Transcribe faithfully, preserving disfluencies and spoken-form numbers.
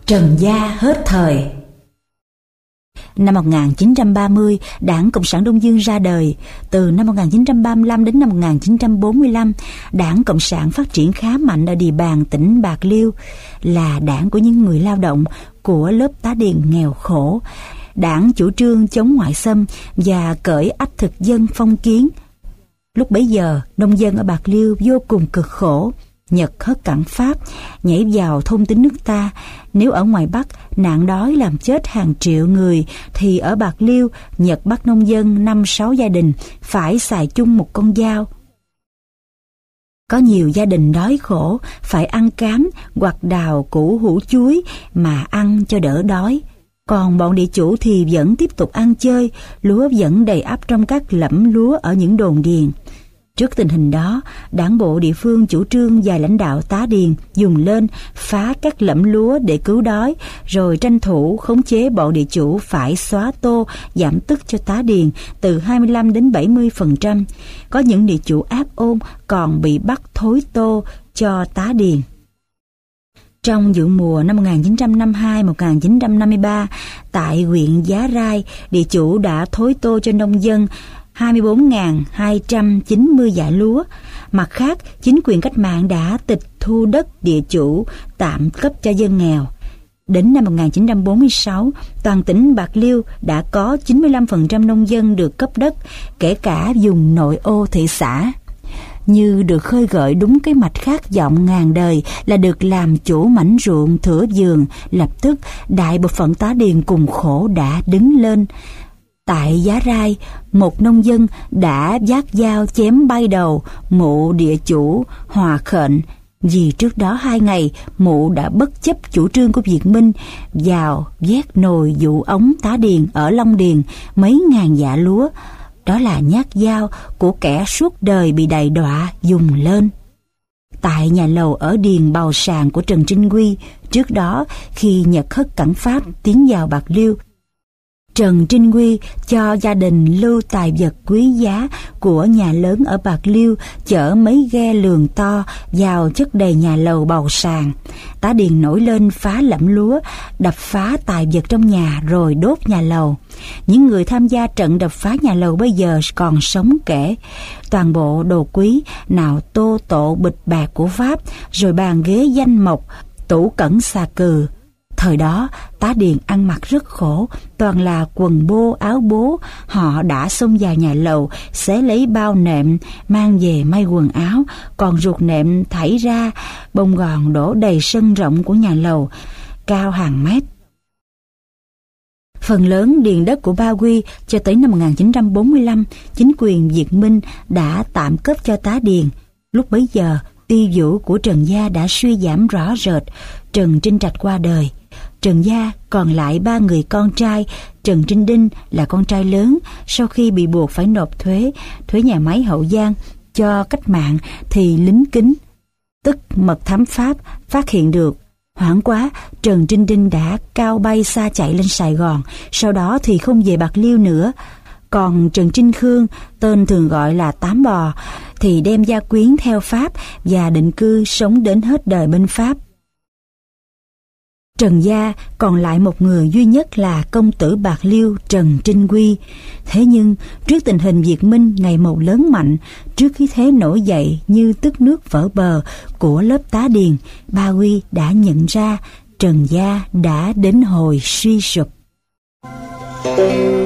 Trần Gia hết thời. Năm một nghìn chín trăm ba mươi, Đảng Cộng sản Đông Dương ra đời. Từ năm một nghìn chín trăm ba mươi lăm đến năm một nghìn chín trăm bốn mươi lăm, Đảng Cộng sản phát triển khá mạnh ở địa bàn tỉnh Bạc Liêu, là đảng của những người lao động, của lớp tá điền nghèo khổ. Đảng chủ trương chống ngoại xâm và cởi ách thực dân phong kiến. Lúc bấy giờ, nông dân ở Bạc Liêu vô cùng cực khổ. Nhật hất cẳng Pháp, nhảy vào thôn tính nước ta. Nếu ở ngoài Bắc nạn đói làm chết hàng triệu người, thì ở Bạc Liêu Nhật bắt nông dân năm sáu gia đình phải xài chung một con dao. Có nhiều gia đình đói khổ phải ăn cám hoặc đào củ hũ chuối mà ăn cho đỡ đói. Còn bọn địa chủ thì vẫn tiếp tục ăn chơi, lúa vẫn đầy ắp trong các lẫm lúa ở những đồn điền. Trước tình hình đó, đảng bộ địa phương chủ trương và lãnh đạo tá điền dùng lên phá các lẫm lúa để cứu đói, rồi tranh thủ khống chế bọn địa chủ phải xóa tô, giảm tức cho tá điền từ hai mươi lăm đến bảy mươi phần trăm. Có những địa chủ ác ôn còn bị bắt thối tô cho tá điền. Trong vụ mùa năm một nghìn chín trăm năm mươi hai đến một nghìn chín trăm năm mươi ba, tại huyện Giá Rai, địa chủ đã thối tô cho nông dân hai mươi bốn nghìn hai trăm chín mươi dã lúa. Mặt khác, chính quyền cách mạng đã tịch thu đất địa chủ, tạm cấp cho dân nghèo. Đến năm một nghìn chín trăm bốn mươi sáu, toàn tỉnh Bạc Liêu đã có chín mươi lăm phần trăm nông dân được cấp đất, kể cả vùng nội ô thị xã. Như được khơi gợi đúng cái mạch khát vọng ngàn đời là được làm chủ mảnh ruộng thửa vườn, lập tức đại bộ phận tá điền cùng khổ đã đứng lên. Tại Giá Rai, một nông dân đã vác dao chém bay đầu mụ địa chủ Hòa Khệnh, vì trước đó hai ngày mụ đã bất chấp chủ trương của Việt Minh vào vét nồi dụ ống tá điền ở Long Điền mấy ngàn dạ lúa. Đó là nhát dao của kẻ suốt đời bị đày đọa dùng lên. Tại nhà lầu ở điền Bào Sàng của Trần Trinh Quy, trước đó khi Nhật hất cẳng Pháp tiến vào Bạc Liêu, Trần Trinh Quy cho gia đình lưu tài vật quý giá của nhà lớn ở Bạc Liêu, chở mấy ghe lường to vào chất đầy nhà lầu Bào Sàng. Tá điền nổi lên phá lẫm lúa, đập phá tài vật trong nhà rồi đốt nhà lầu. Những người tham gia trận đập phá nhà lầu bây giờ còn sống kể. Toàn bộ đồ quý, nào tô tổ bịch bạc của Pháp, rồi bàn ghế danh mộc, tủ cẩn xà cừ. Thời đó, tá điền ăn mặc rất khổ, toàn là quần bô, áo bố. Họ đã xông vào nhà lầu, xé lấy bao nệm, mang về may quần áo, còn ruột nệm thảy ra, bông gòn đổ đầy sân rộng của nhà lầu, cao hàng mét. Phần lớn điền đất của Ba Quy cho tới năm một nghìn chín trăm bốn mươi lăm, chính quyền Việt Minh đã tạm cấp cho tá điền. Lúc bấy giờ, uy vũ của Trần Gia đã suy giảm rõ rệt. Trần Trinh Trạch qua đời. Trần Gia còn lại ba người con trai. Trần Trinh Đinh là con trai lớn, sau khi bị buộc phải nộp thuế, thuế nhà máy Hậu Giang cho cách mạng thì lính kính, tức mật thám Pháp, phát hiện được. Hoảng quá, Trần Trinh Đinh đã cao bay xa chạy lên Sài Gòn, sau đó thì không về Bạc Liêu nữa. Còn Trần Trinh Khương, tên thường gọi là Tám Bò, thì đem gia quyến theo Pháp và định cư sống đến hết đời bên Pháp. Trần Gia còn lại một người duy nhất là công tử Bạc Liêu Trần Trinh Quy. Thế nhưng, trước tình hình Việt Minh ngày một lớn mạnh, trước khí thế nổi dậy như tức nước vỡ bờ của lớp tá điền, Ba Quy đã nhận ra Trần Gia đã đến hồi suy sụp.